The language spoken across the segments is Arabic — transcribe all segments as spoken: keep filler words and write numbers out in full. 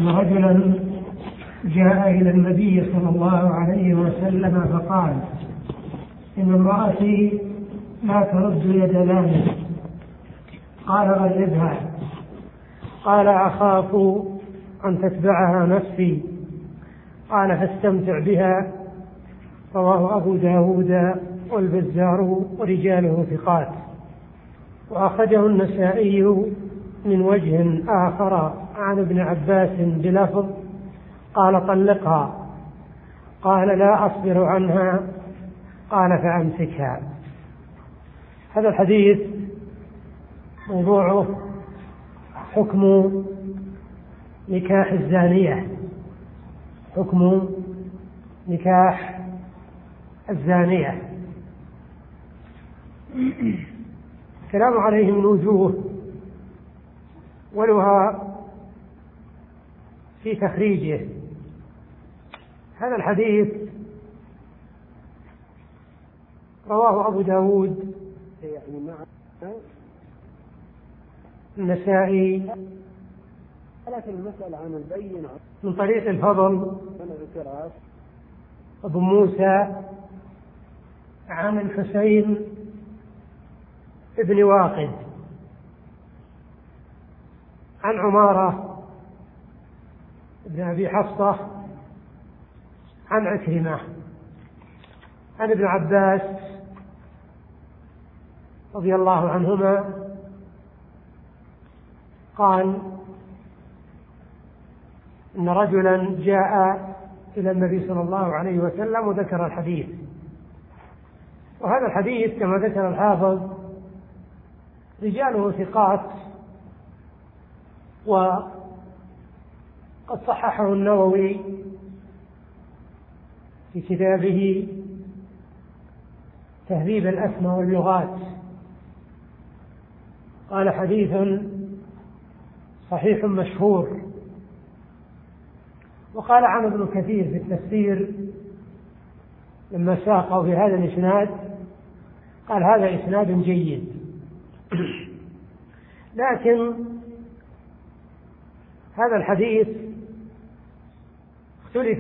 أن رجلا جاء إلى النبي صلى الله عليه وسلم فقال: إن امرأتي لا ترد يد مالي. قال: غلبها. قال: أخاف أن تتبعها نفسي. قال: فاستمتع بها. رواه أبو داود والبزار ورجاله ثقات. وأخرجه النسائي من وجه آخر عن ابن عباس بلفظ: قال: طلقها. قال: لا أصبر عنها. قال: فأمسكها. هذا الحديث موضوعه حكم نكاح الزانية، حكم نكاح الزانية. الكلام عليه من وجوه، ولها في تخريجه. هذا الحديث رواه أبو داود النسائي من طريق الفضل أبو موسى عن الحسين ابن واقد عن عمارة ابن أبي حفصة عن عكرمة عن ابن عباس رضي الله عنهما قال: إن رجلا جاء إلى النبي صلى الله عليه وسلم وذكر الحديث. وهذا الحديث كما ذكر الحافظ رجاله ثقات، وقد صححه النووي في كتابه تهذيب الأسماء واللغات، قال: حديث صحيح مشهور. وقال عنه ابن كثير في التفسير لما ساقه في هذا الإسناد، قال: هذا إسناد جيد. لكن هذا الحديث اختلف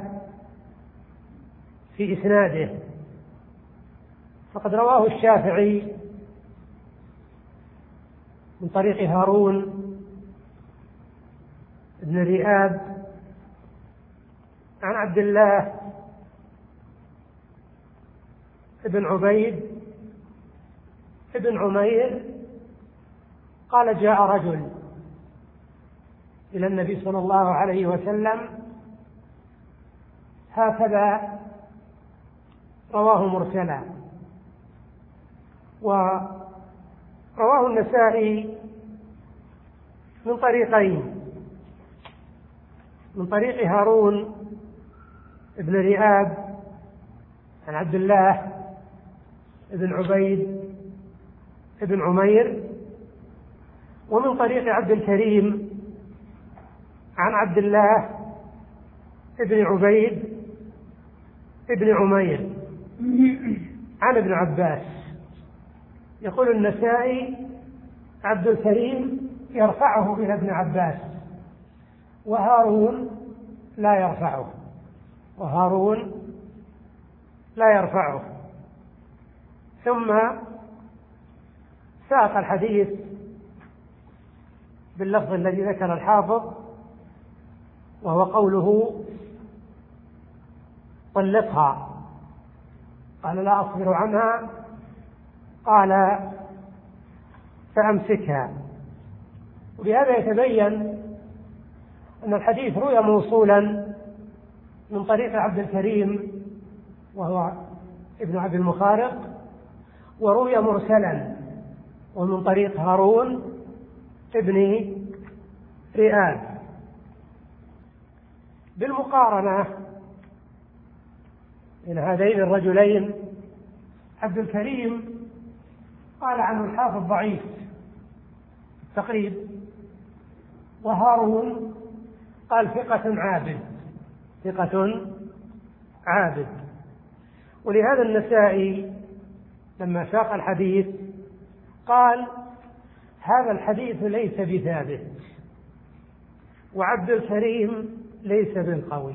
في إسناده، فقد رواه الشافعي من طريق هارون بن رئاب عن عبد الله بن عبيد بن عمير قال: جاء رجل إلى النبي صلى الله عليه وسلم، هكذا رواه مرسلا. ورواه النسائي من طريقين: من طريق هارون بن رئاب عن عبد الله بن عبيد بن عمير، ومن طريق عبد الكريم عن عبد الله بن عبيد بن عمير عن ابن عباس. يقول النسائي: عبد الكريم يرفعه إلى ابن عباس، وهارون لا يرفعه وهارون لا يرفعه ثم ساق الحديث باللفظ الذي ذكر الحافظ، وهو قوله: طلقها. قال: لا أصبر عنها. قال: فأمسكها. وبهذا يتبين أن الحديث روي موصولا من طريق عبد الكريم وهو ابن عبد المخارق، وروي مرسلا ومن طريق هارون ابن رئاب. بالمقارنة بين هذين الرجلين، عبد الكريم قال عنه الحافظ ضعيف تقريب، وهارون قال ثقة عابد ثقة عابد. ولهذا النسائي لما ساق الحديث قال: هذا الحديث ليس بثابت، وعبد الكريم ليس بالقوي،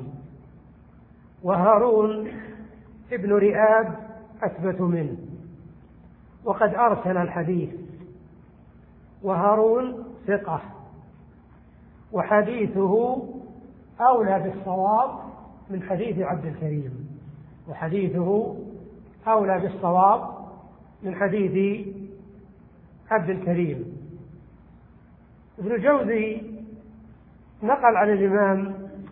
وهارون ابن رئاب أثبت منه وقد أرسل الحديث، وهارون ثقة وحديثه أولى بالصواب من حديث عبد الكريم، وحديثه أولى بالصواب من حديث عبد الكريم. ابن الجوزي نقل عن الإمام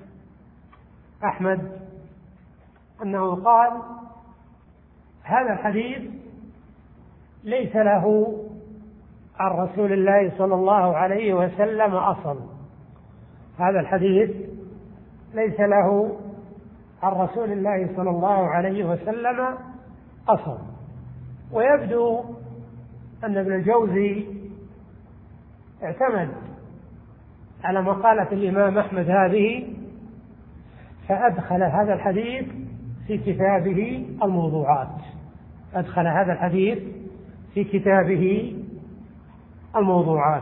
أحمد أنه قال: هذا الحديث ليس له عن رسول الله صلى الله عليه وسلم أصل، هذا الحديث ليس له عن رسول الله صلى الله عليه وسلم أصل. ويبدو أن ابن الجوزي اعتمد على مقالة الإمام أحمد هذه، فأدخل هذا الحديث في كتابه الموضوعات، أدخل هذا الحديث في كتابه الموضوعات.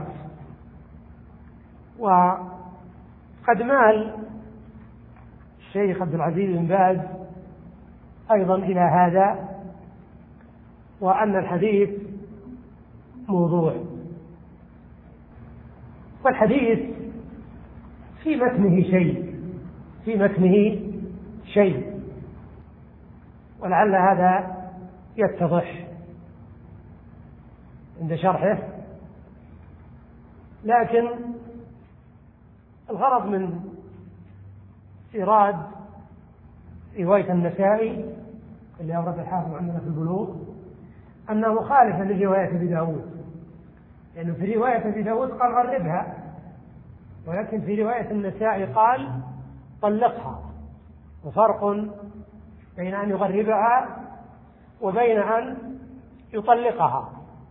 وقد مال الشيخ عبد العزيز بن باز أيضا إلى هذا، وأن الحديث موضوع. والحديث في متنه شيء في متنه شيء ولعل هذا يتضح عند شرحه، لكن الغرض من إيراد رواية النسائي اللي أورد الحافظ عندنا في البلوغ أنه مخالف لرواية أبي داود، لأنه في رواية أبي داود قال غربها، ولكن في رواية النسائي قال طلقها، وفرق بين أن يغربها وبين أن يطلقها.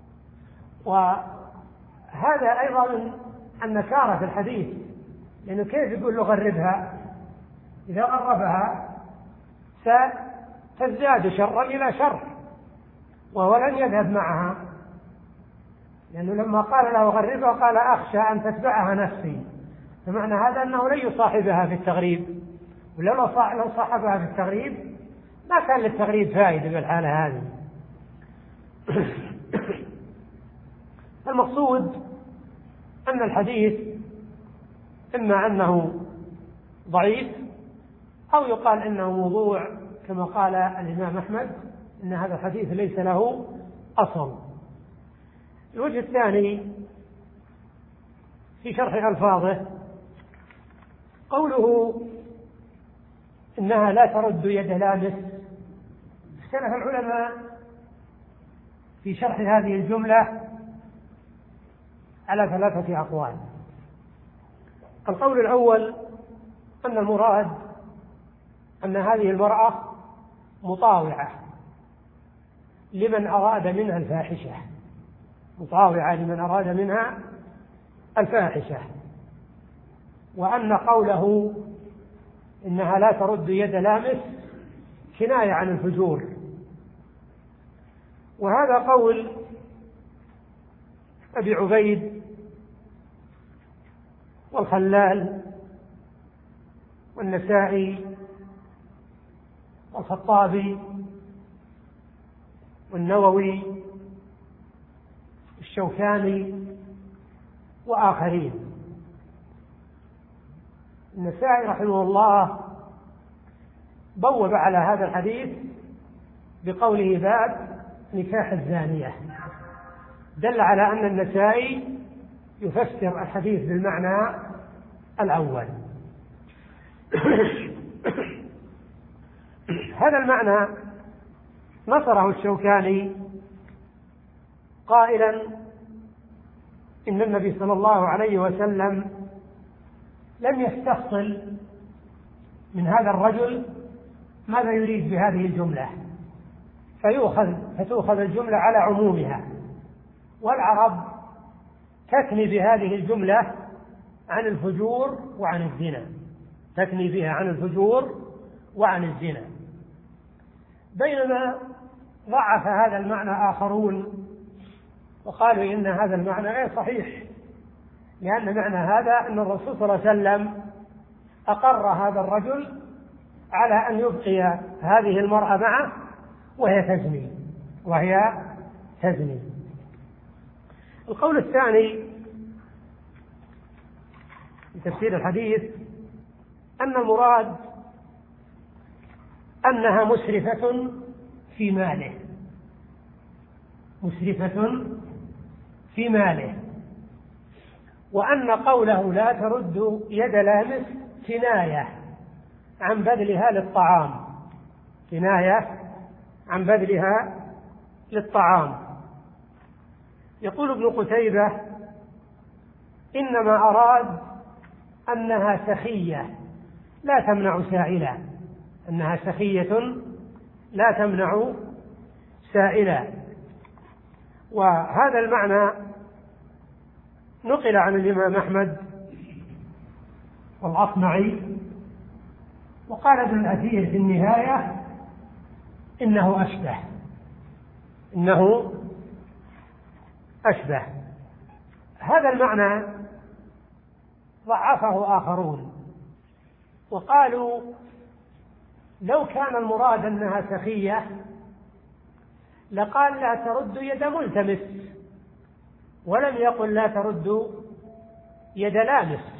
وهذا أيضا من النكارة في الحديث، لأنه كيف يقول له غربها؟ إذا غربها ستزداد شرا إلى شر، وهو لن يذهب معها، لأنه لما قال له غربها قال أخشى أن تتبعها نفسي، فمعنى هذا أنه لن يصاحبها في التغريب، ولو لو صاحبها في التغريب ما كان للتغريب فائدة بالحالة هذه. المقصود أن الحديث إما أنه ضعيف أو يقال إنه موضوع كما قال الإمام أحمد إن هذا الحديث ليس له أصل. الوجه الثاني في شرح ألفاظه قوله إنها لا ترد يد لامس. اختلف العلماء في شرح هذه الجملة على ثلاثة أقوال. القول الأول أن المراد أن هذه المرأة مطاوعة لمن أراد منها الفاحشة، مطاوعة لمن أراد منها الفاحشة، وأن قوله إنها لا ترد يد لامس كناية عن الفجور. وهذا قول أبي عبيد والخلال والنسائي والخطابي والنووي والشوكاني وآخرين. النسائي رحمه الله بوب على هذا الحديث بقوله باب نكاح الزانية، دل على أن النسائي يفسر الحديث بالمعنى الأول. هذا المعنى نصره الشوكاني قائلا إن النبي صلى الله عليه وسلم لم يستفصل من هذا الرجل ماذا يريد بهذه الجملة، فيؤخذ فتؤخذ الجملة على عمومها، والعرب تثني بهذه الجملة عن الفجور وعن الزنا، تثني بها عن الفجور وعن الزنا، بينما ضعف هذا المعنى آخرون وقالوا إن هذا المعنى غير صحيح، لأن معنى هذا أن الرسول صلى الله عليه وسلم أقر هذا الرجل على أن يبقي هذه المرأة معه وهي تزني وهي تزني. القول الثاني في تفسير الحديث أن المراد أنها مسرفة في ماله، مسرفة في ماله، وأن قوله لا ترد يد لامس كناية عن بذلها للطعام، كناية عن بذلها للطعام. يقول ابن قتيبة إنما أراد أنها سخية لا تمنع سائلا، أنها سخية لا تمنع سائلا. وهذا المعنى نقل عن الإمام أحمد والأصمعي، وقال ابن الأثير في النهاية إنه أشبه، إنه أشبه. هذا المعنى ضعفه آخرون وقالوا لو كان المراد أنها سخية لقال لا ترد يد ملتمس، ولم يقل لا ترد يد لامس،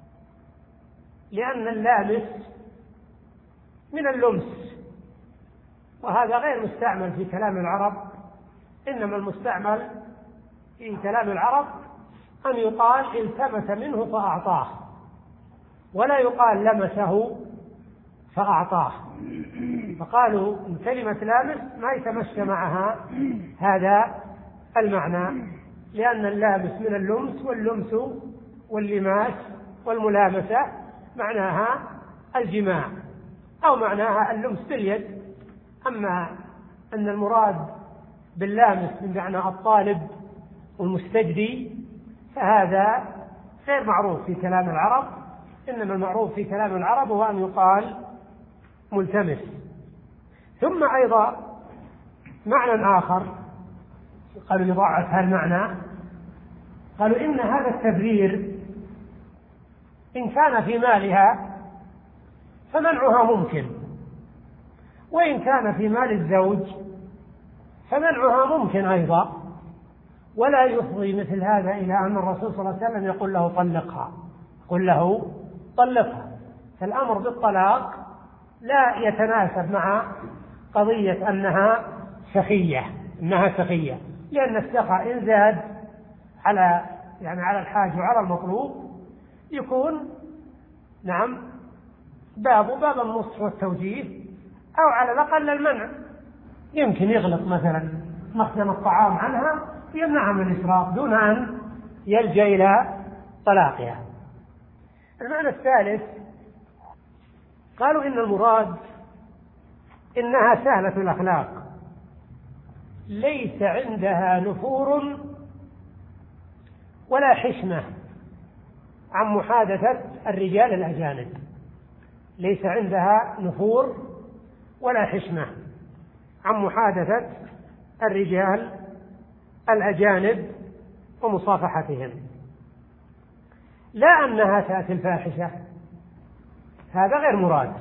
لأن اللامس من اللمس، وهذا غير مستعمل في كلام العرب. إنما المستعمل في كلام العرب أن يقال التمس منه فأعطاه، ولا يقال لمسه فأعطاه. فقالوا إن كلمة لامس ما يتمشى معها هذا المعنى، لأن اللامس من اللمس، واللمس واللماس والملامسة معناها الجماع أو معناها اللمس باليد. أما أن المراد باللامس من معنى الطالب والمستجدي فهذا غير معروف في كلام العرب. إنما المعروف في كلام العرب هو أن يقال ملتمس. ثم أيضا معنى آخر قالوا يضاعف هذا المعنى، قالوا إن هذا التبرير إن كان في مالها فمنعها ممكن، وإن كان في مال الزوج فمنعها ممكن أيضا، ولا يفضي مثل هذا إلى أن الرسول صلى الله عليه وسلم يقول له طلقها، قل له طلقها. فالأمر بالطلاق لا يتناسب مع قضية أنها سخية، أنها سخية، لأن السخاء إن زاد على يعني على الحاج وعلى المطلوب يكون نعم باب باب النصح والتوجيه، أو على الأقل المنع. يمكن يغلق مثلا مخزن الطعام عنها يمنعها من الإسراف دون أن يلجأ إلى طلاقها. المعنى الثالث قالوا إن المراد إنها سهلة الأخلاق ليس عندها نفور ولا حشمة عن محادثة الرجال الأجانب، ليس عندها نفور ولا حشمة عن محادثة الرجال الأجانب ومصافحتهم. لا أنها تأتي الفاحشة، هذا غير مراد.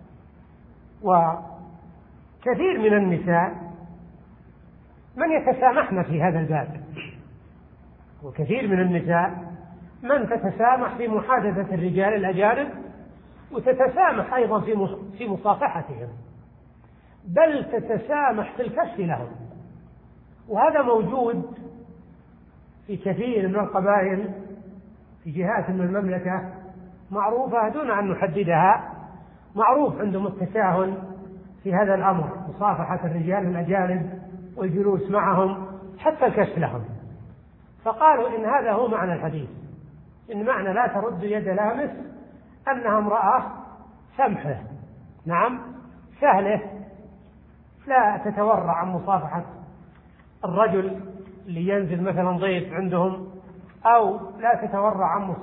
وكثير من النساء من يتسامحن في هذا الباب، وكثير من النساء من تتسامح في محادثة الرجال الأجانب وتتسامح أيضا في مصافحتهم، بل تتسامح في الكف لهم. وهذا موجود في كثير من القبائل في جهات من المملكة معروفة دون أن نحددها، معروف عندهم التساهل في هذا الأمر، مصافحة الرجال الأجانب والجلوس معهم حتى الكشف لهم. فقالوا إن هذا هو معنى الحديث، إن معنى لا ترد يد لامس أنها امرأة سمحة، نعم سهلة، لا تتورع عن مصافحة الرجل اللي ينزل مثلا ضيف عندهم، أو لا تتورع عن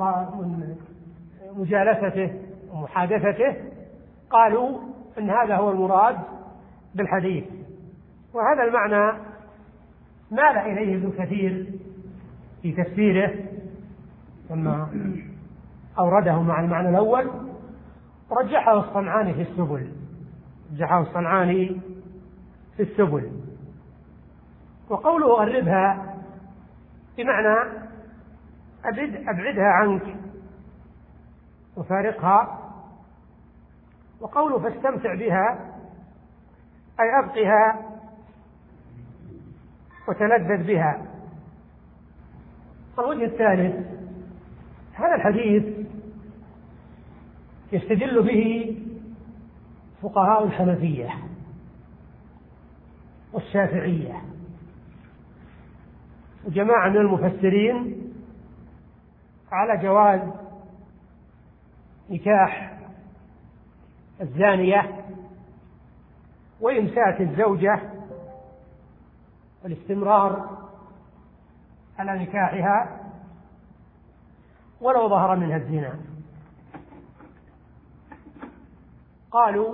مجالسته ومحادثته. قالوا إن هذا هو المراد بالحديث. وهذا المعنى مال إليه ابن كثير في تفسيره ثم أورده مع المعنى الأول، رجحه الصنعاني في السبل رجحه الصنعاني في السبل. وقوله أربها بمعنى أبعد أبعدها عنك وفارقها، وقوله فاستمتع بها أي أبقها وتلذذ بها. الوجه الثالث، هذا الحديث يستدل به فقهاء الحنفية والشافعية وجماعة من المفسرين على جواز نكاح الزانية وإمساك الزوجة والاستمرار على نكاحها ولو ظهر منها الزنا. قالوا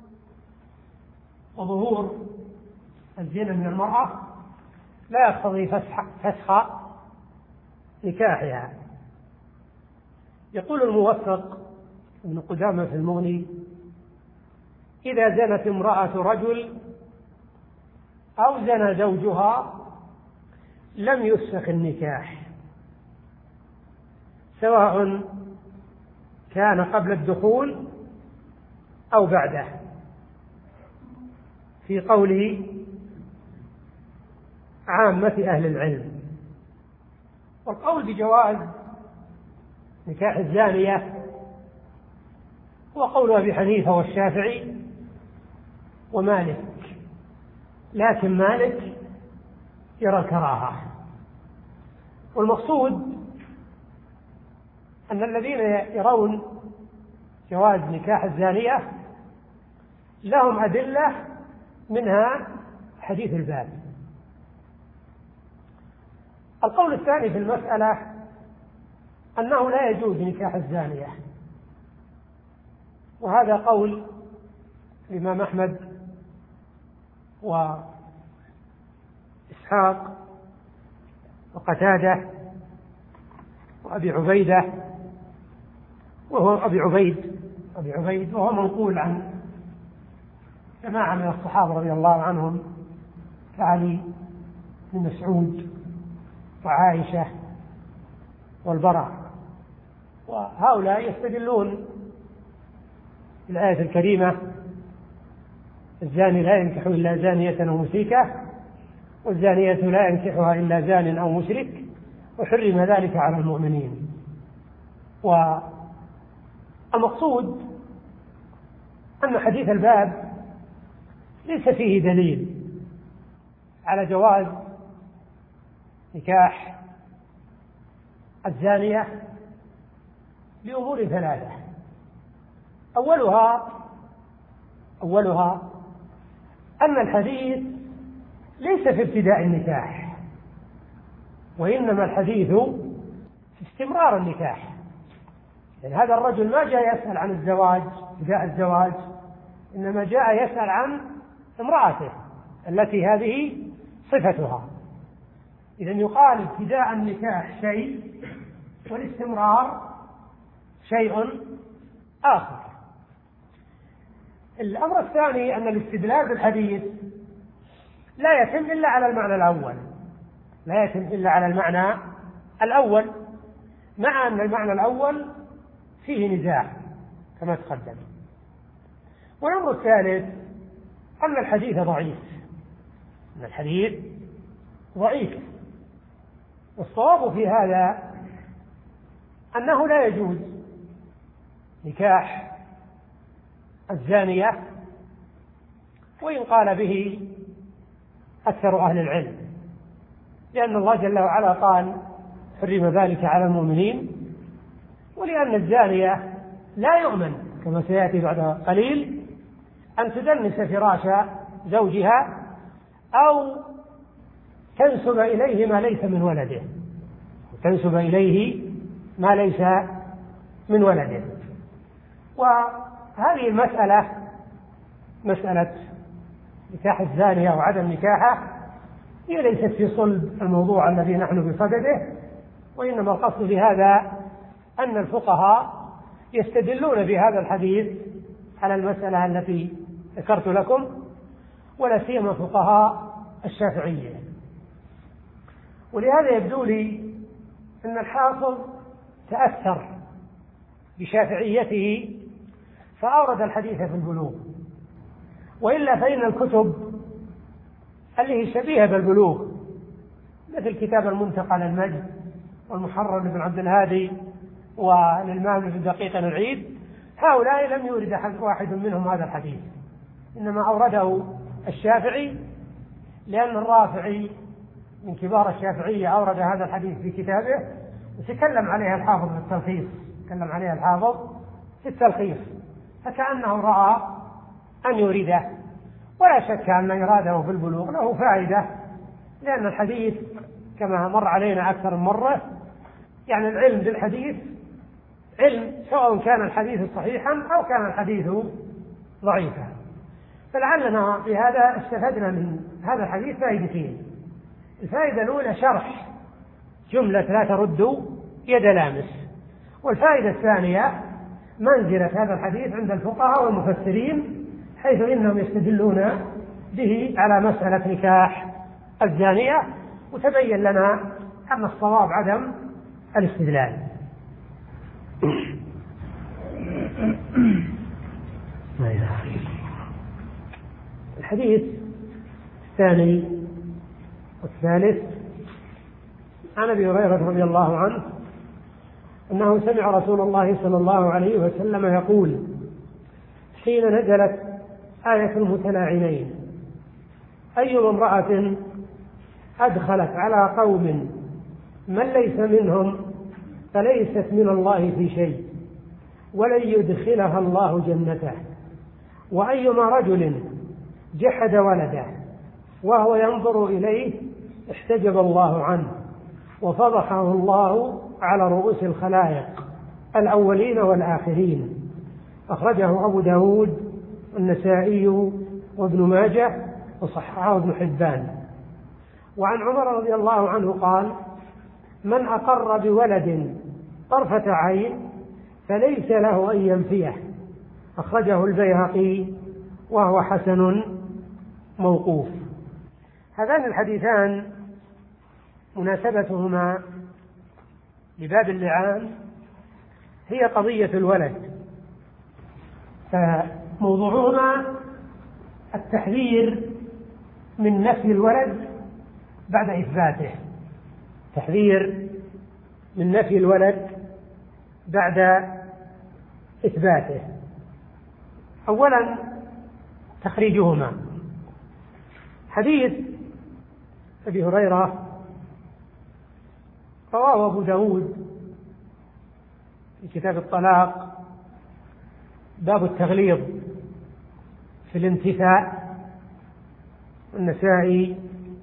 وظهور الزنا من المرأة لا يقتضي فسخ فسخ نكاحها. يقول الموفق ابن قدامة في المغني: إذا زنت امرأة رجل أو زنى زوجها لم يفسخ النكاح، سواء كان قبل الدخول أو بعده، في قوله عامة أهل العلم. والقول بجواز نكاح الزانية هو قول أبي حنيفة والشافعي ومالك، لكن مالك يرى الكراهة. والمقصود أن الذين يرون جواز نكاح الزانية لهم أدلة، منها حديث الباب. القول الثاني في المسألة أنه لا يجوز نكاح الزانية، وهذا قول الإمام أحمد وإسحاق وقتادة وأبي عبيدة وهو أبي عبيد أبي عبيد وهو منقول عن جماعة من الصحابة رضي الله عنهم كعلي بن مسعود وعائشة والبراء. وهؤلاء يستدلون بالآية الكريمة: الزاني لا ينكح إلا زانية أو مشركة، والزانية لا ينكحها إلا زان أو مشرك، وحرم ذلك على المؤمنين. والمقصود أن حديث الباب ليس فيه دليل على جواز نكاح الزانية لأمور ثلاثة. أولها أولها أن الحديث ليس في ابتداء النكاح، وإنما الحديث في استمرار النكاح. يعني هذا الرجل ما جاء يسأل عن الزواج ابتداء الزواج، إنما جاء يسأل عن امرأته التي هذه صفتها. إذن يقال ابتداء النكاح شيء والاستمرار شيء آخر. الأمر الثاني أن الاستدلال بالحديث لا يتم إلا على المعنى الأول لا يتم إلا على المعنى الأول مع أن المعنى الأول فيه نزاع كما تقدم. والأمر الثالث أن الحديث ضعيف أن الحديث ضعيف والصواب في هذا أنه لا يجوز نكاح الزانية، وإن قال به أكثر أهل العلم، لأن الله جل وعلا قال: حرم ذلك على المؤمنين. ولأن الزانية لا يؤمن كما سيأتي بعد قليل أن تدنس فراش زوجها أو تنسب إليه ما ليس من ولده تنسب إليه ما ليس من ولده. وهذه المسألة مسألة نكاح الزانية وعدم نكاحه هي ليست في صلب الموضوع الذي نحن بصدده، وإنما القصد بهذا أن الفقهاء يستدلون بهذا الحديث على المسألة التي ذكرت لكم، ولا سيما فقهاء الشافعية. ولهذا يبدو لي أن الحافظ تأثر بشافعيته فأورد الحديث في البلوغ، وإلا فإن الكتب اللي هي شبيهة بالبلوغ مثل كتاب المنتقى للمجد والمحرر لابن عبد الهادي وللإمام بن دقيق العيد، هؤلاء لم يورد واحد منهم هذا الحديث، إنما أورده الشافعي، لأن الرافعي من كبار الشافعية أورد هذا الحديث في كتابه، وتكلم عليها الحافظ في التلخيص تكلم عليها الحافظ في التلخيص فكأنه رأى أن يورده. ولا شك أن إراده في البلوغ له فائدة، لأن الحديث كما مر علينا أكثر من مرة، يعني العلم بالحديث علم سواء كان الحديث صحيحا أو كان الحديث ضعيفا. فلعلنا بهذا استفدنا من هذا الحديث فائدتين. الفائدة الأولى شرح جملة لا ترد يد لامس، والفائدة الثانية منزلة هذا الحديث عند الفقهاء والمفسرين، حيث إنهم يستدلون به على مسألة نكاح الزانية، وتبين لنا أن الصواب عدم الاستدلال. الحديث الثاني والثالث عن أبي هريرة رضي الله عنه أنه سمع رسول الله صلى الله عليه وسلم يقول حين نزلت آية المتلاعنين: أي امرأة أدخلت على قوم من ليس منهم فليست من الله في شيء ولن يدخلها الله جنته، وأيما رجل جحد ولده وهو ينظر إليه احتجب الله عنه وفضحه الله على رؤوس الخلائق الأولين والآخرين. أخرجه أبو داود والنسائي وابن ماجه وصححه ابن حبان. وعن عمر رضي الله عنه قال: من أقر بولد طرفة عين فليس له أن ينفيه. أخرجه البيهقي وهو حسن موقوف. هذان الحديثان مناسبتهما لباب اللعان هي قضية الولد، فموضوعهما التحذير من نفي الولد بعد إثباته، تحذير من نفي الولد بعد إثباته. أولا تخريجهما. حديث أبي هريرة رواه أبو داود في كتاب الطلاق باب التغليظ في الانتفاء، والنسائي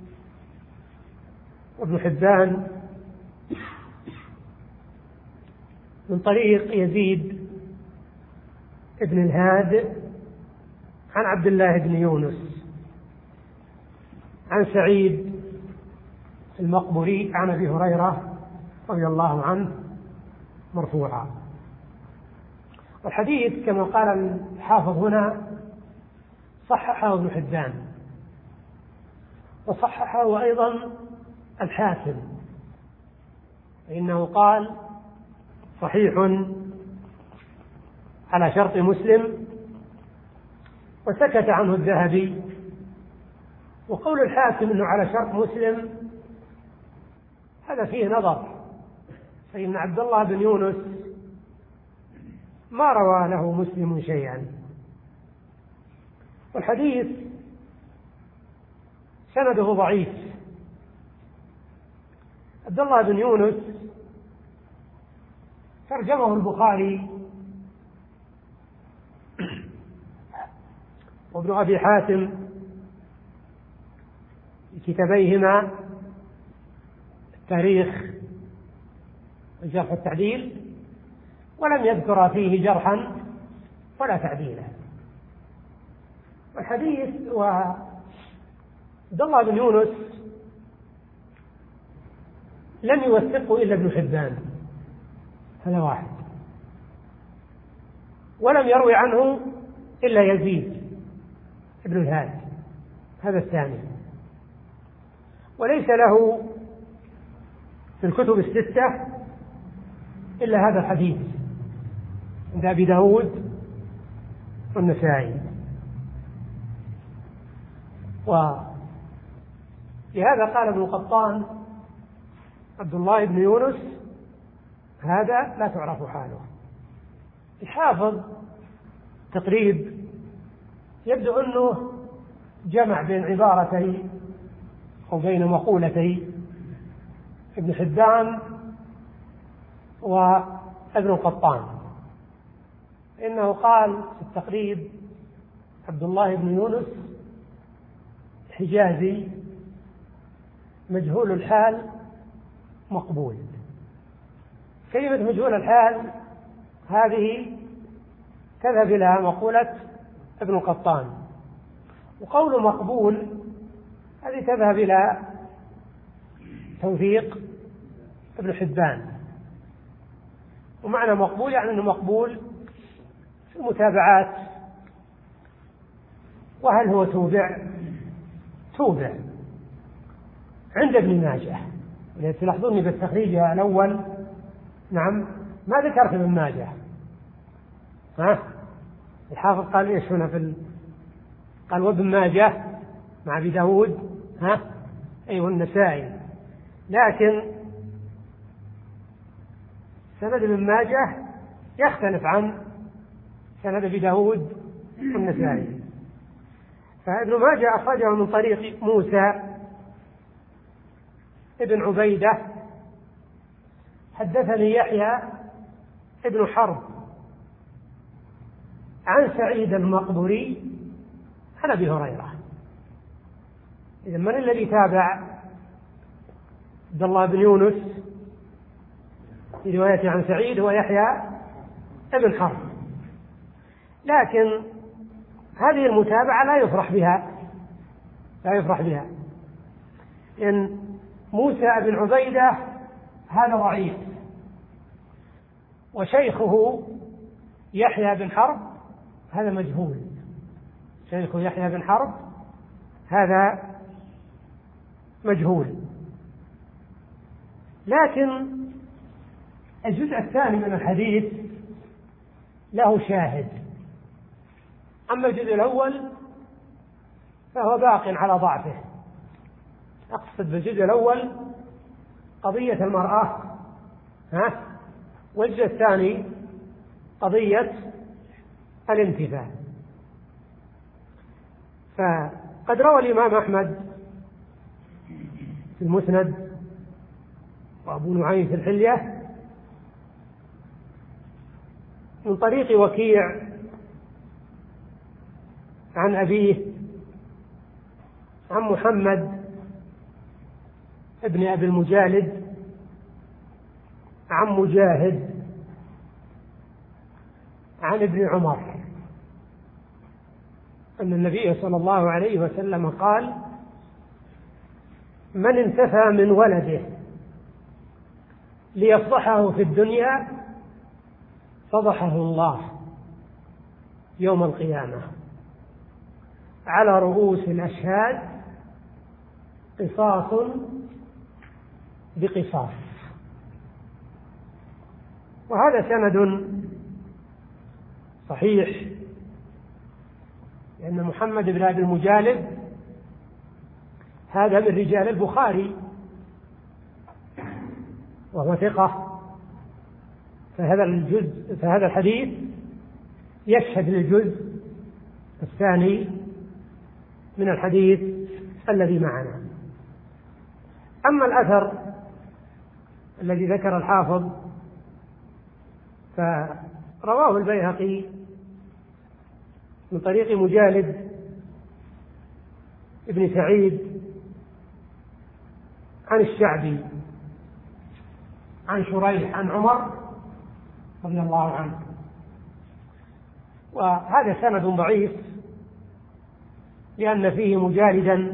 وابن حبان من طريق يزيد ابن الهاد عن عبد الله بن يونس عن سعيد المقبري عن أبي هريرة رضي الله عنه مرفوعا. والحديث كما قال الحافظ هنا صححه ابن حبان، وصححه أيضا الحاكم، فإنه قال صحيح على شرط مسلم، وسكت عنه الذهبي. وقول الحاكم أنه على شرط مسلم هذا فيه نظر، فإن عبد الله بن يونس ما روى له مسلم شيئا. والحديث سنده ضعيف. عبد الله بن يونس ترجمه البخاري وابن أبي حاتم في كتابيهما التاريخ والجرح والتعديل، ولم يذكر فيه جرحا ولا تعديلا. والحديث وعبد الله بن يونس لم يوثقه إلا ابن حبان، هذا واحد. ولم يروي عنه إلا يزيد ابن الهاد، هذا الثاني. وليس له في الكتب الستة إلا هذا الحديث عند أبي داود والنسائي. ولهذا قال ابن قطان عبد الله بن يونس هذا لا تعرف حاله. الحافظ تقريب يبدو أنه جمع بين عبارتي أو بين مقولتي ابن حبان وابن قطان، إنه قال في التقريب عبد الله بن يونس حجازي مجهول الحال مقبول. كلمة مجهول الحال هذه تذهب إلى مقولة ابن قطان، وقول مقبول هذه تذهب إلى توثيق ابن حبان. ومعنى مقبول يعني أنه مقبول في المتابعات. وهل هو توبع؟ توبع عند ابن ماجه. تلاحظوني بالتخريج الأول نعم ما ذكر في ابن ماجه. ها الحافظ قال ايش هنا في ال... قال وابن ماجه مع ابي داود ها ايوه النسائي، لكن سند ابن ماجه يختلف عن سند ابي داود والنسائي. فابن ماجه اخرجه من طريق موسى ابن عبيده حدثني يحيى ابن حرب عن سعيد المقبري عن ابي هريره. إذا من الذي تابع عبد الله بن يونس في روايته عن سعيد هو يحيى ابن حرب، لكن هذه المتابعة لا يفرح بها لا يفرح بها إن موسى بن عبيدة هذا ضعيف، وشيخه يحيى بن حرب هذا مجهول. شيخه يحيى بن حرب هذا مجهول. لكن الجزء الثاني من الحديث له شاهد. أما الجزء الأول فهو باق على ضعفه. أقصد بالجزء الأول قضية المرأة ها، والجزء الثاني قضية الانتفاع. فقد روى الإمام أحمد في المسند وأبو نعيم في الحلية من طريق وكيع عن أبيه عن محمد ابن أبي المجالد عن مجاهد عن ابن عمر أن النبي صلى الله عليه وسلم قال: من انتفى من ولده ليفضحه في الدنيا فضحه الله يوم القيامة على رؤوس الأشهاد قصاص بقصاص. وهذا سند صحيح، لأن محمد بن أبي المجالد هذا من رجال البخاري وهو ثقة، فهذا الجزء فهذا الحديث يشهد للجزء الثاني من الحديث الذي معنا. أما الأثر الذي ذكر الحافظ فرواه البيهقي من طريق مجالد ابن سعيد عن الشعبي عن شريح عن عمر رضي الله عنه. وهذا سند ضعيف لأن فيه مجالدا،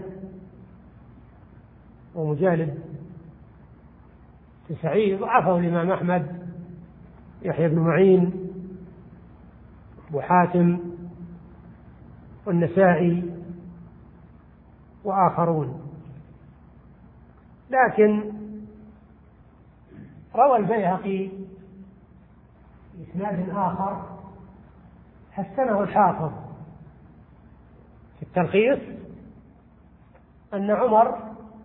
ومجالد سعيد ضعفه الإمام أحمد يحيى بن معين، أبو حاتم، والنسائي وآخرون. لكن روى البيهقي بإسناد آخر حسنه الحافظ في التلخيص أن عمر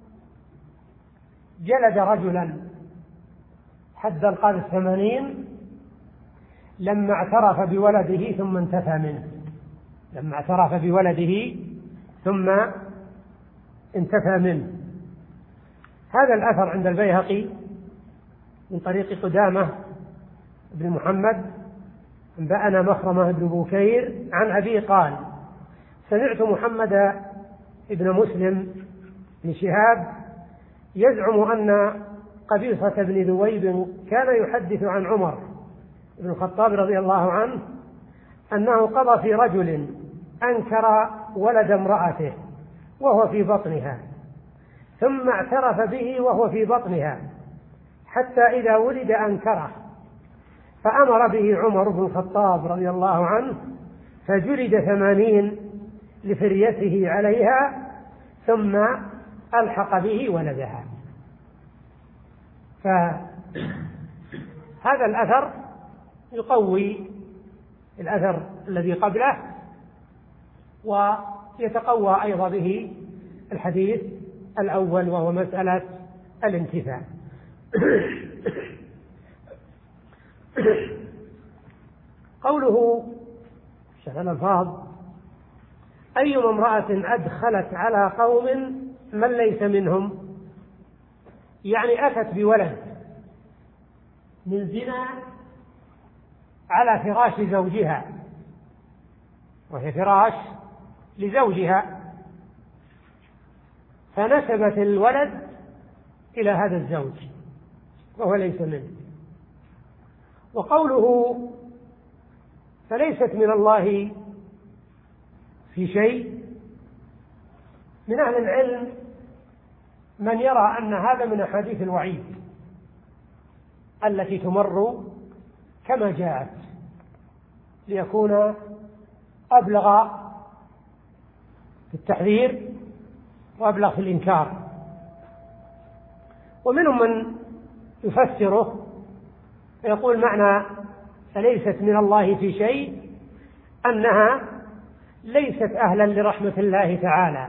جلد رجلا حد القذف ثمانين لما اعترف بولده ثم انتفى منه لما اعترف بولده ثم انتفى منه. هذا الأثر عند البيهقي من طريق قدامة بن محمد أنبأنا مخرمة بن بكير عن أبي قال: سمعت محمد بن مسلم بن شهاب يزعم أن قبيصة بن ذويب كان يحدث عن عمر بن الخطاب رضي الله عنه أنه قضى في رجل أنكر ولد امرأته وهو في بطنها، ثم اعترف به وهو في بطنها حتى إذا ولد أنكره، فأمر به عمر بن الخطاب رضي الله عنه فجلد ثمانين لفريته عليها، ثم ألحق به ولدها. فهذا الأثر يقوي الأثر الذي قبله، ويتقوى أيضا به الحديث الأول وهو مسألة الانتفاع. قوله شيخ الألفاظ: أيما امرأة أدخلت على قوم من ليس منهم، يعني أتت بولد من زنا على فراش زوجها، وهي فراش لزوجها، فنسبت الولد إلى هذا الزوج وهو ليس منه. وقوله فليست من الله في شيء، من أهل العلم من يرى أن هذا من أحاديث الوعيد التي تمر كما جاءت ليكون أبلغ في التحذير وأبلغ في الإنكار. ومنهم من يفسره فيقول معنى فليست من الله في شيء أنها ليست أهلا لرحمة الله تعالى.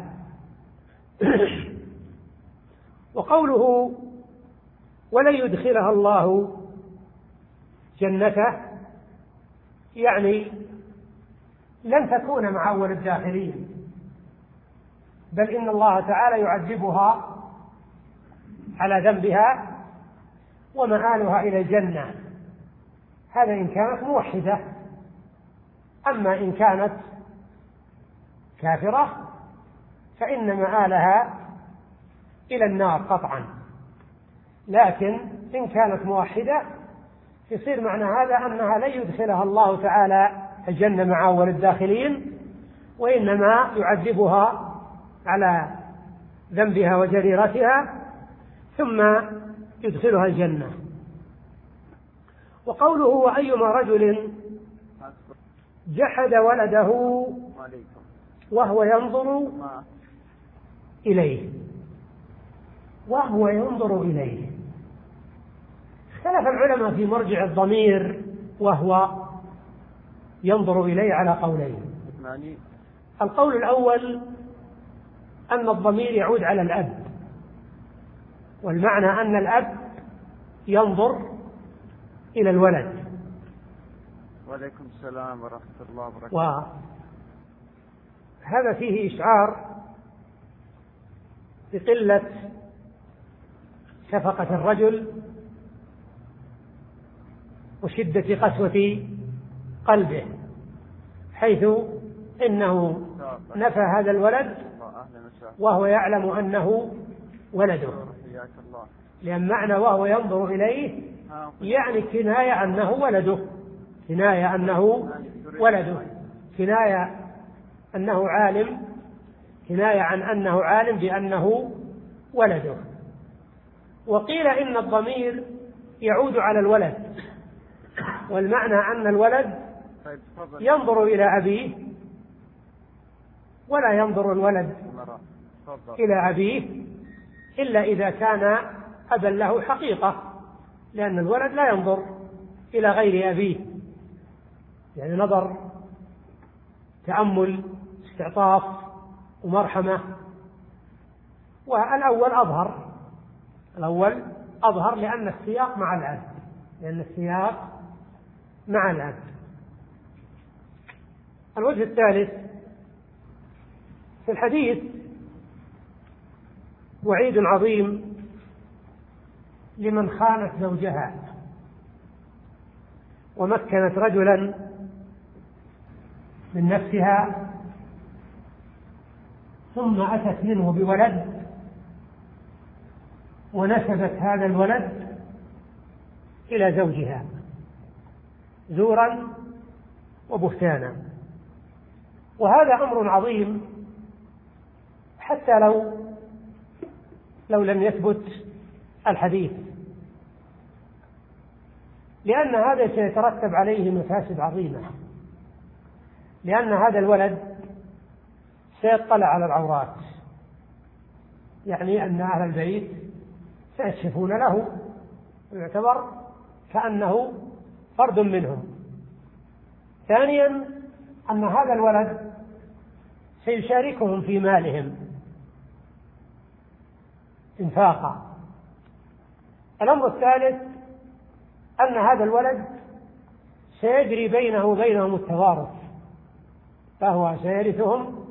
وقوله ولن يدخلها الله جنته، يعني لن تكون مع أول الداخلين، بل إن الله تعالى يعذبها على ذنبها ومآلها إلى الجنة. هذا إن كانت موحدة، أما إن كانت كافرة فإن مآلها إلى النار قطعا. لكن إن كانت موحدة يصير معنى هذا أنها لن يدخلها الله تعالى الجنة مع أول الداخلين، وإنما يعذبها على ذنبها وجريرتها ثم يدخلها الجنة. وقوله وأيما رجل جحد ولده وهو ينظر إليه وهو ينظر إليه اختلف العلماء في مرجع الضمير وهو ينظر إليه على قولين. القول الأول أن الضمير يعود على الأب، والمعنى أن الأب ينظر إلى الولد. وعليكم السلام ورحمة الله وبركاته. وهذا فيه إشعار بقلة شفقة الرجل وشدة قسوة قلبه، حيث إنه نفى هذا الولد وهو يعلم أنه ولده، لأن معنى وهو ينظر إليه يعني كناية أنه ولده، كناية أنه ولده، كناية أنه عالم، كناية عن أنه عالم بأنه ولده. وقيل إن الضمير يعود على الولد، والمعنى أن الولد ينظر إلى أبيه ولا ينظر الولد إلى أبيه إلا إذا كان أبا له حقيقة، لأن الولد لا ينظر إلى غير أبيه، يعني نظر تأمل استعطاف ومرحمة. والأول أظهر الأول أظهر لأن السياق مع الأب لأن السياق مع الأب. الوجه الثالث في الحديث وعيد عظيم لمن خانت زوجها ومكنت رجلا من نفسها ثم أتت منه بولد ونسبت هذا الولد إلى زوجها زورا وبهتانا. وهذا أمر عظيم حتى لو لو لم يثبت الحديث، لأن هذا سيترتب عليه مفاسد عظيمة، لأن هذا الولد سيطلع على العورات، يعني أن أهل البيت سيكشفون له ويعتبر كأنه فرد منهم. ثانيا أن هذا الولد سيشاركهم في مالهم انفاقا. الأمر الثالث أن هذا الولد سيجري بينه وبينهم التوارث، فهو سيرثهم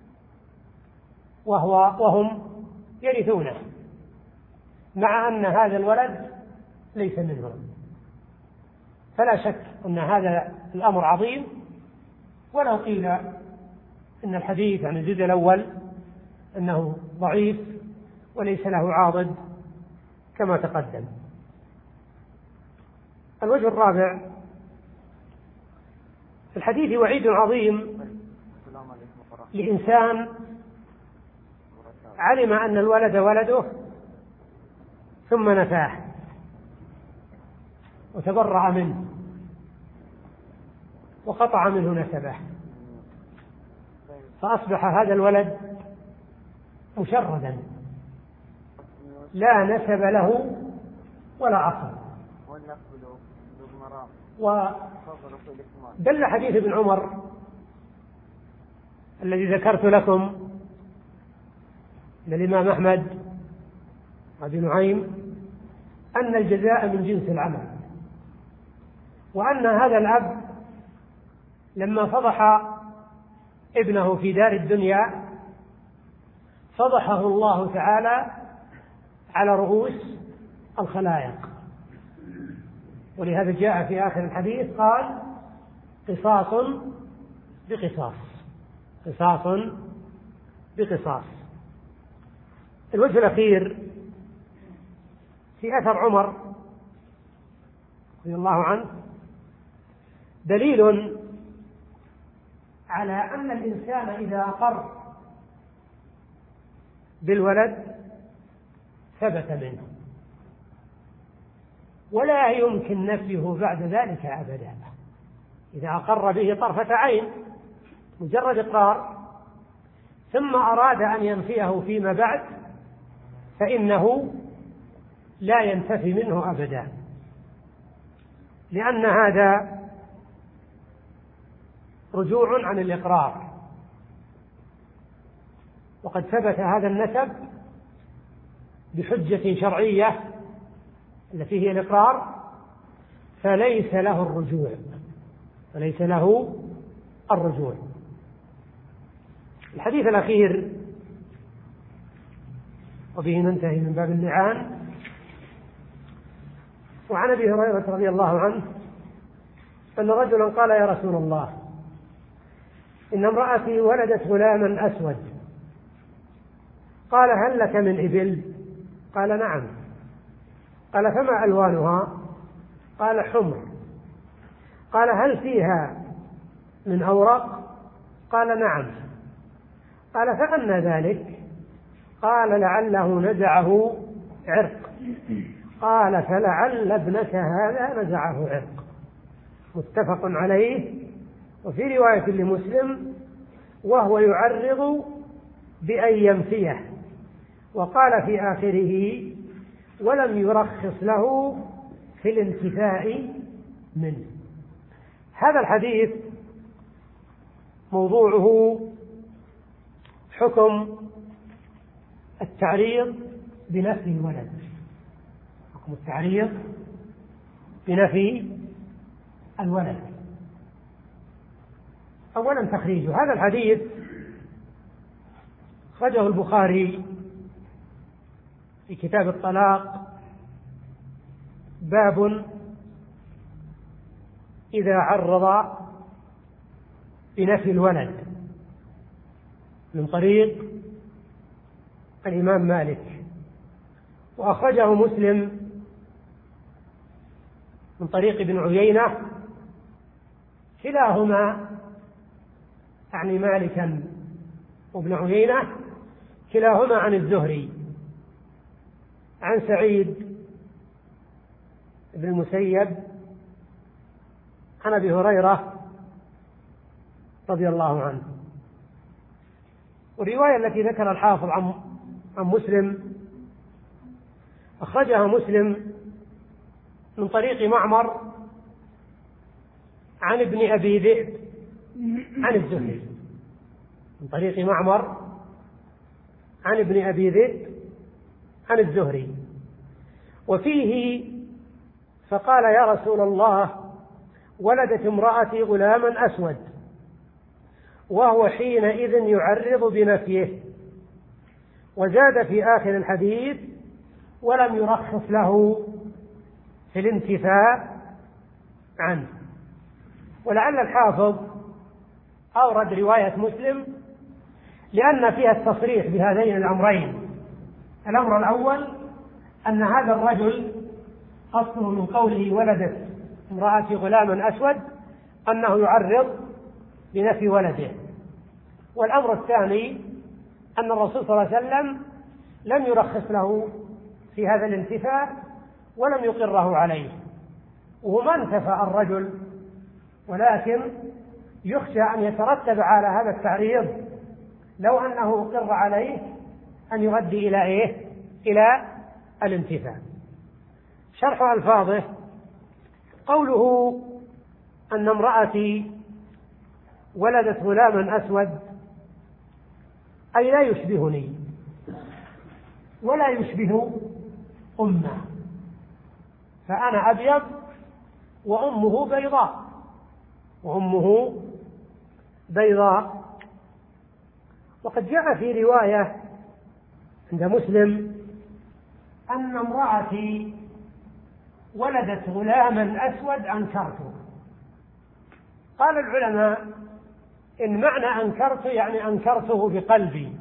وهو وهم يرثونه، مع أن هذا الولد ليس منهم. فلا شك أن هذا الأمر عظيم، ولو قيل إن الحديث عن الجزء الأول أنه ضعيف وليس له عاضد كما تقدم. الوجه الرابع في الحديث وعيد عظيم لإنسان علم أن الولد ولده ثم نفاه وتبرأ منه وقطع منه نسبه، فأصبح هذا الولد مشردا لا نسب له ولا أصل. ودل حديث ابن عمر الذي ذكرت لكم للإمام أحمد وأبي نعيم أن الجزاء من جنس العمل، وأن هذا الأب لما فضح ابنه في دار الدنيا فضحه الله تعالى على رؤوس الخلائق، ولهذا جاء في آخر الحديث قال قصاص بقصاص قصاص بقصاص. الوجه الأخير في أثر عمر رضي الله عنه دليل على أن الإنسان إذا أقر بالولد ثبت منه ولا يمكن نفيه بعد ذلك أبدا. إذا أقر به طرفة عين مجرد إقرار ثم أراد أن ينفيه فيما بعد فإنه لا ينتفي منه أبدا، لأن هذا رجوع عن الإقرار، وقد ثبت هذا النسب بحجة شرعية التي هي الإقرار، فليس له الرجوع فليس له الرجوع. الحديث الأخير وبه ننتهي من باب اللعان. وعن أبي هريرة رضي الله عنه أن رجلا قال يا رسول الله إن امرأتي ولدت غلاما أسود. قال هل لك من إبل؟ قال نعم. قال فما ألوانها؟ قال حمر. قال هل فيها من أورق؟ قال نعم. قال فأنى ذلك؟ قال لعله نزعه عرق. قال فلعل ابنك هذا نزعه عرق. متفق عليه. وفي رواية لمسلم وهو يعرض بأن ينفيه، وقال في آخره ولم يرخص له في الانتفاء منه. هذا الحديث موضوعه حكم التعريض بنفي الولد، حكم التعريض بنفي الولد. أولا تخريجه. هذا الحديث أخرجه البخاري في كتاب الطلاق، باب إذا عرض بنفي الولد، من طريق الإمام مالك. وأخرجه مسلم من طريق ابن عيينة، كلاهما يعني مالكا وابن عيينة كلاهما عن الزهري عن سعيد بن المسيب عن أبي هريرة رضي الله عنه. والرواية التي ذكر الحافظ عن عن مسلم أخرجها مسلم من طريق معمر عن ابن أبي ذئب عن الزهري، من طريق معمر عن ابن أبي ذئب عن الزهري. وفيه فقال يا رسول الله ولدت امرأتي غلاما أسود، وهو حينئذ يعرض بنفيه. وزاد في آخر الحديث ولم يرخص له في الانتفاء عنه. ولعل الحافظ أورد رواية مسلم لأن فيها التصريح بهذين الأمرين. الأمر الأول أن هذا الرجل أصله من قوله ولدت امرأتي غلاما أسود أنه يعرض بنفي ولده. والأمر الثاني أن الرسول صلى الله عليه وسلم لم يرخص له في هذا الانتفاء ولم يقره عليه، وما انتفى الرجل، ولكن يخشى أن يترتب على هذا التعريض لو أنه أقر عليه أن يؤدي إلى إيه؟ إلى الانتفاء. شرح ألفاظه: قوله أن امرأتي ولدت غلاما أسود أي لا يشبهني ولا يشبه أمه، فأنا أبيض وأمه بيضاء وأمه بيضاء. وقد جاء في رواية عند مسلم أن امرأتي ولدت غلاما أسود أنكرته. قال العلماء إن معنى أنكرت يعني أنكرته بقلبي،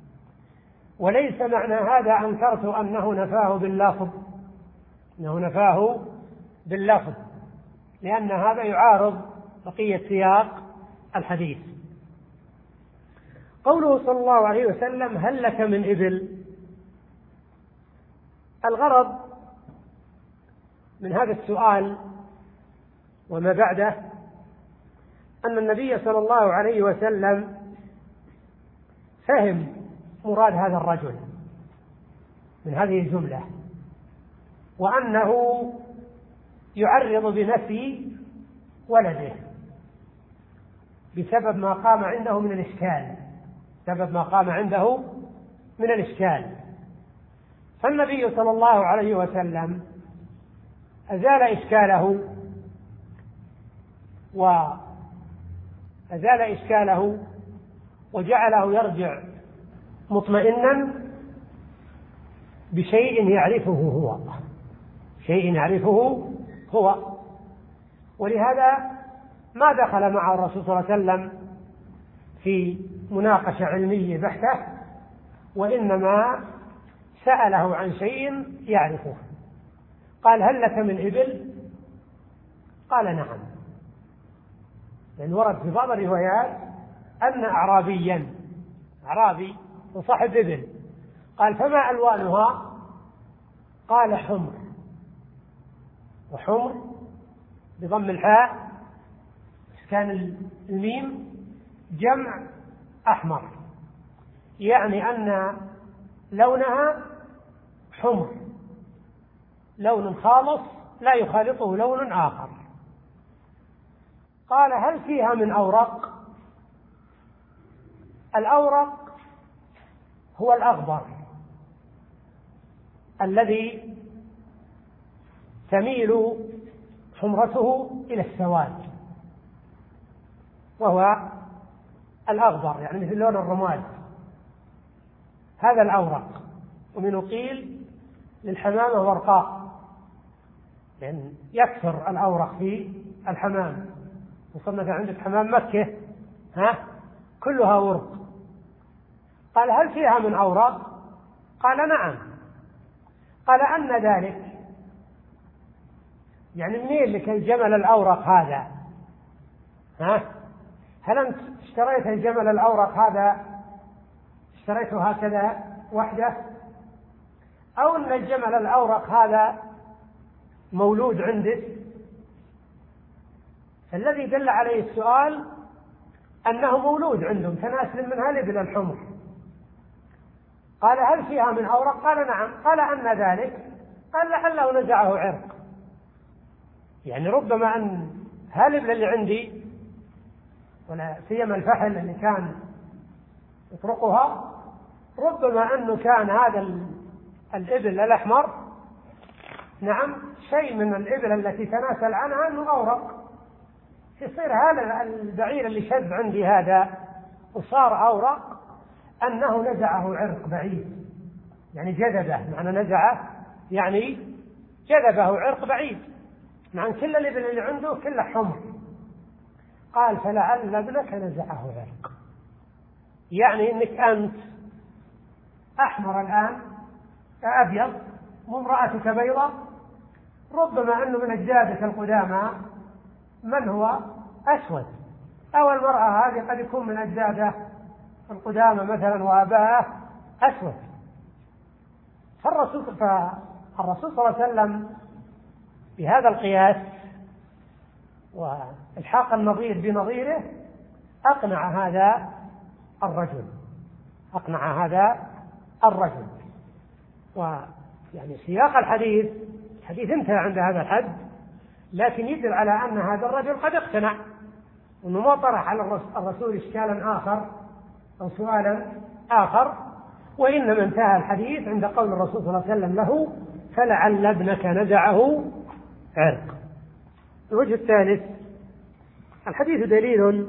وليس معنى هذا أنكرت أنه نفاه باللفظ، أنه نفاه باللفظ، لأن هذا يعارض بقية سياق الحديث. قوله صلى الله عليه وسلم هل لك من إبل؟ الغرض من هذا السؤال وما بعده أن النبي صلى الله عليه وسلم فهم مراد هذا الرجل من هذه الجملة، وأنه يعرض بنفي ولده بسبب ما قام عنده من الإشكال سبب ما قام عنده من الإشكال. فالنبي صلى الله عليه وسلم أزال إشكاله وأزال إشكاله وجعله يرجع مطمئنا بشيء يعرفه هو شيء يعرفه هو ولهذا ما دخل مع الرسول صلى الله عليه وسلم في مناقشة علمية بحتة، وإنما سأله عن شيء يعرفه. قال هل لك من إبل؟ قال نعم، لأن ورد في بعض الروايات أن أعرابيا أعرابي وصاحب إبل. قال فما ألوانها؟ قال حمر، وحمر بضم الحاء كان الميم جمع أحمر، يعني أن لونها حمر، لون خالص لا يخالطه لون آخر. قال هل فيها من أورق؟ الأورق هو الأخضر الذي تميل حمرته إلى السواد، وهو الأخضر يعني مثل لون الرماد، هذا الأورق. ومنه قيل للحمامة ورقاء، لأن يكثر الأورق في الحمام، وصلنا عندك حمام مكة ها كلها ورق. قال هل فيها من أورق؟ قال نعم. قال أن ذلك؟ يعني منين لك الجمل الأورق هذا؟ ها هل أنت اشتريت الجمل الأورق هذا اشتريته هكذا وحده، أو أن الجمل الأورق هذا مولود عندك؟ الذي دل عليه السؤال أنه مولود عندهم، كناسل منها الإبل الحمر. قال هل فيها من أورق؟ قال نعم. قال أن ذلك؟ قال لعله نزعه عرق، يعني ربما أن هالإبل اللي عندي ولا سيما الفحل اللي كان يطرقها، ربما أنه كان هذا الإبل الأحمر نعم شيء من الإبل التي تناسل عنها أنه أورق، يصير هذا البعير اللي شذ عندي هذا وصار أورق أنه نزعه عرق بعيد، يعني جذبه، معنى نزعه يعني جذبه عرق بعيد، مع أن كل الإبل اللي عنده كله حمر. قال فلعل ابنك نزعه عرق، يعني إنك أنت أحمر الآن أبيض وامرأتك بيضاء، ربما أنه من أجدادك القدامى من هو أسود، أو المرأة هذه قد يكون من أجداده القدامى مثلا وآباءه أسود. فالرسول فالرسول صلى الله عليه وسلم بهذا القياس والحاق النظير بنظيره أقنع هذا الرجل، أقنع هذا الرجل. ويعني سياق الحديث الحديث انتهى عند هذا الحد، لكن يدل على أن هذا الرجل قد اقتنع، وأنه ما طرح على الرسول إشكالا آخر أو سؤالا آخر، وإنما انتهى الحديث عند قول الرسول صلى الله عليه وسلم له فلعل ابنك نزعه عرق. الوجه الثالث: الحديث دليل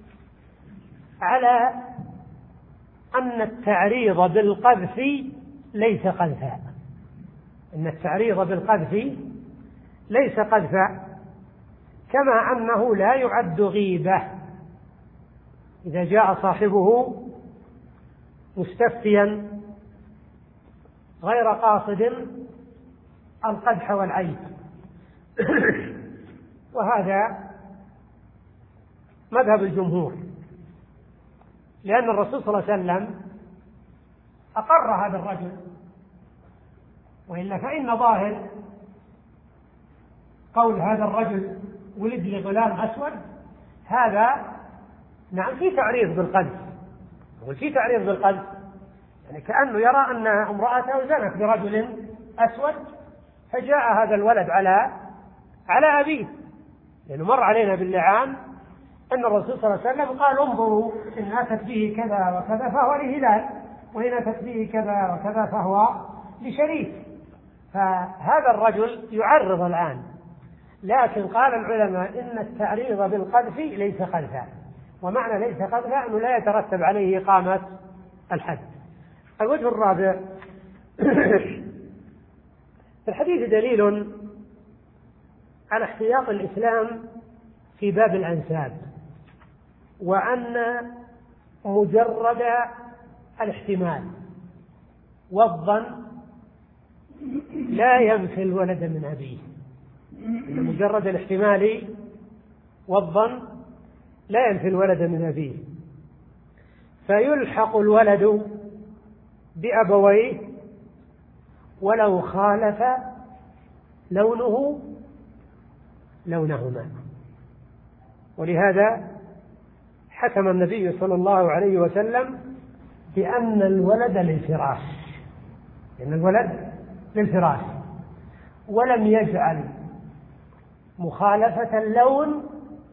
على أن التعريض بالقذف ليس قذفا، أن التعريض بالقذف ليس قذفا، كما أنه لا يعد غيبة إذا جاء صاحبه مستفتيا غير قاصد القدح والعيب. وهذا مذهب الجمهور، لأن الرسول صلى الله عليه وسلم أقر هذا الرجل، وإلا فإن ظاهر قول هذا الرجل ولد لغلام أسود هذا نعم في تعريض بالقذف، وفي تعريض بالقذف يعني كأنه يرى أن امرأته زنت برجل أسود، فجاء هذا الولد على على أبيه، لأنه مر علينا باللعان أن الرسول صلى الله عليه وسلم قال انظروا إن أتت به كذا وكذا فهو لهلال، وإن أتت به كذا وكذا فهو لشريف. فهذا الرجل يعرض الآن، لكن قال العلماء إن التعريض بالقذف ليس قذفا، ومعنى ليس قذفا أنه لا يترتب عليه إقامة الحد. الوجه الرابع: في الحديث دليل على احتياط الإسلام في باب الأنساب، وأن مجرد الاحتمال والظن لا ينفي الولد من أبيه، مجرد الاحتمال والظن لا ينفي الولد من أبيه، فيلحق الولد بأبويه ولو خالف لونه لونهما. ولهذا حكم النبي صلى الله عليه وسلم بأن الولد للفراش، لأن الولد للفراش، ولم يجعل مخالفة اللون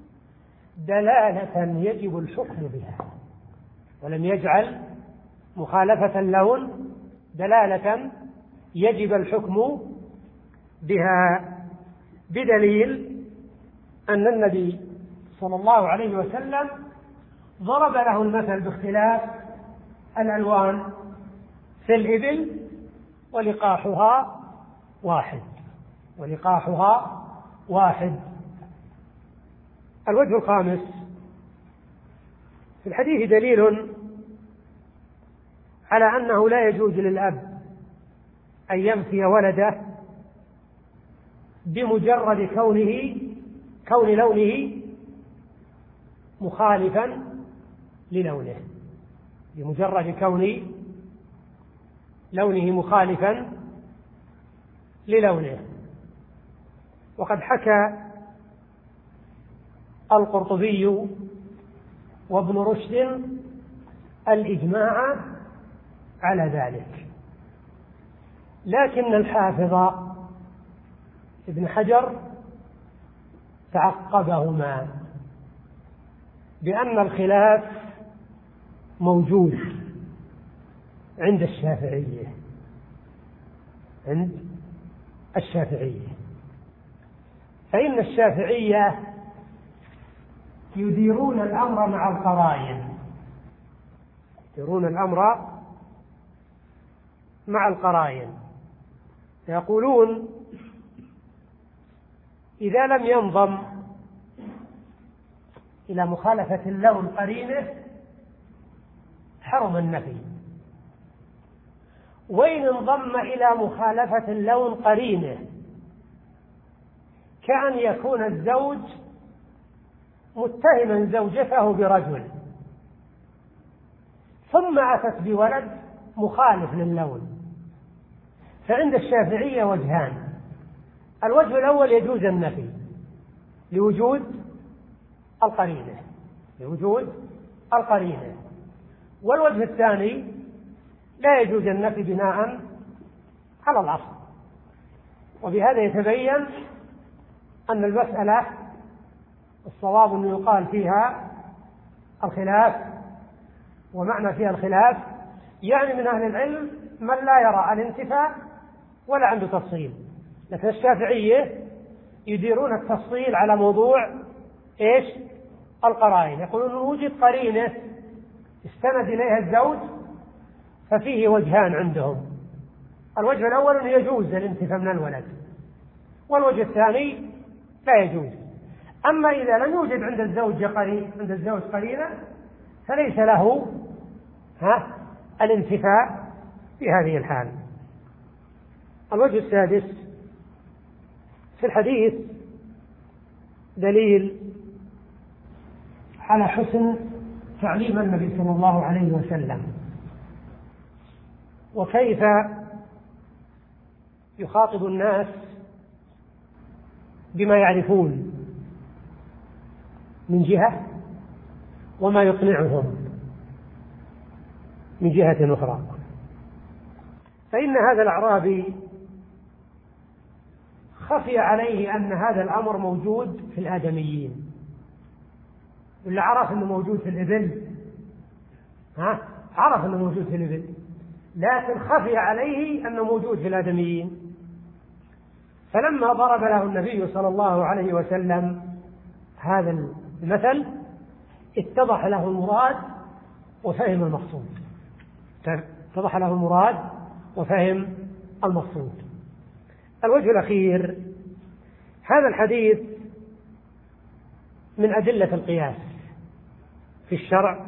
دلالة يجب الحكم بها، ولم يجعل مخالفة اللون دلالة يجب الحكم بها، بدليل أن النبي صلى الله عليه وسلم ضرب له المثل باختلاف الألوان في الإبل ولقاحها واحد ولقاحها واحد. الوجه الخامس: في الحديث دليل على أنه لا يجوز للأب أن ينفي ولده بمجرد كونه كون لونه مخالفا للونه، بمجرد كون لونه مخالفا للونه. وقد حكى القرطبي وابن رشد الإجماع على ذلك، لكن الحافظ ابن حجر تعقبهما بأن الخلاف موجود عند الشافعية عند الشافعية فإن الشافعية يديرون الأمر مع القرائن يديرون الأمر مع القرائن يقولون: إذا لم ينضم إلى مخالفة اللون قرينه حرم النفي، وإن انضم إلى مخالفة اللون قرينه كأن يكون الزوج متهما زوجته برجل ثم أتت بولد مخالف للون، فعند الشافعية وجهان: الوجه الأول يجوز النفي لوجود القرينة لوجود القرينة والوجه الثاني لا يجوز النفي بناء على الأصل. وبهذا يتبين أن المسألة الصواب أن يقال فيها الخلاف، ومعنى فيها الخلاف يعني من أهل العلم من لا يرى الانتفاء ولا عنده تفصيل، لكن الشافعية يديرون التفصيل على موضوع إيش؟ القرائن. يقولون وجد قرينة استند إليها الزوج ففيه وجهان عندهم: الوجه الأول أنه يجوز الانتفاء من الولد، والوجه الثاني لا يجوز. أما إذا لم يوجد عند الزوج قرين عند الزوج قرينة فليس له ها الانتفاء في هذه الحال. الوجه السادس: في الحديث دليل على حسن تعليم النبي صلى الله عليه وسلم وكيف يخاطب الناس بما يعرفون من جهة وما يقنعهم من جهة أخرى. فإن هذا الأعرابي خفي عليه أن هذا الأمر موجود في الآدميين، اللي عرف أنه موجود في الإبل ها عرف أنه موجود في الإبل، لكن خفي عليه أنه موجود في الآدميين. فلما ضرب له النبي صلى الله عليه وسلم هذا المثل اتضح له المراد وفهم المقصود اتضح له المراد وفهم المقصود. الوجه الأخير: هذا الحديث من أدلة القياس في الشرع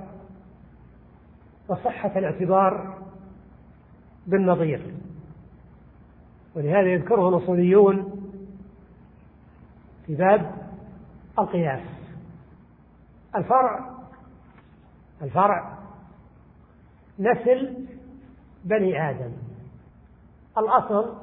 وصحة الاعتبار بالنظير، ولهذا يذكره الأصوليون في باب القياس. الفرع الفرع نسل بني آدم، الأصل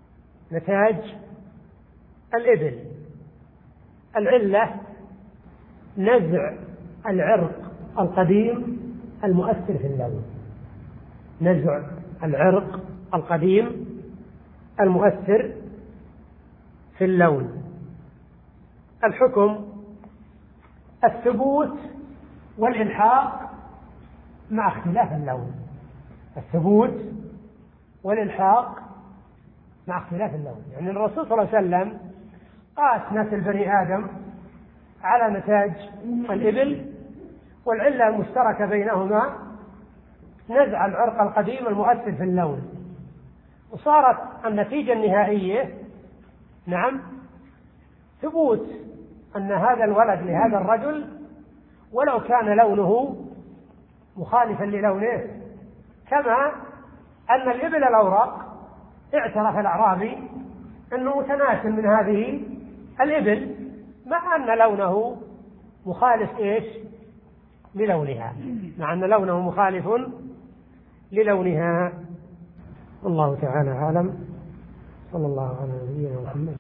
نتاج الإبل، العلة نزع العرق القديم المؤثر في اللون، نزع العرق القديم المؤثر في اللون. الحكم الثبوت والإلحاق مع اختلاف اللون، الثبوت والإلحاق مع اختلاف اللون. يعني الرسول صلى الله عليه وسلم قاس نسل بني آدم على نتاج الإبل، والعلة المشتركة بينهما نزع العرق القديم المؤثر في اللون، وصارت النتيجة النهائية نعم ثبوت أن هذا الولد لهذا الرجل ولو كان لونه مخالفا للونه، كما أن الإبل الأوراق اعترف الأعرابي أنه متناسل من هذه الإبل مع أن لونه مخالف إيش للونها، مع أن لونه مخالف للونها. الله تعالى أعلم. صلى الله على نبينا محمد.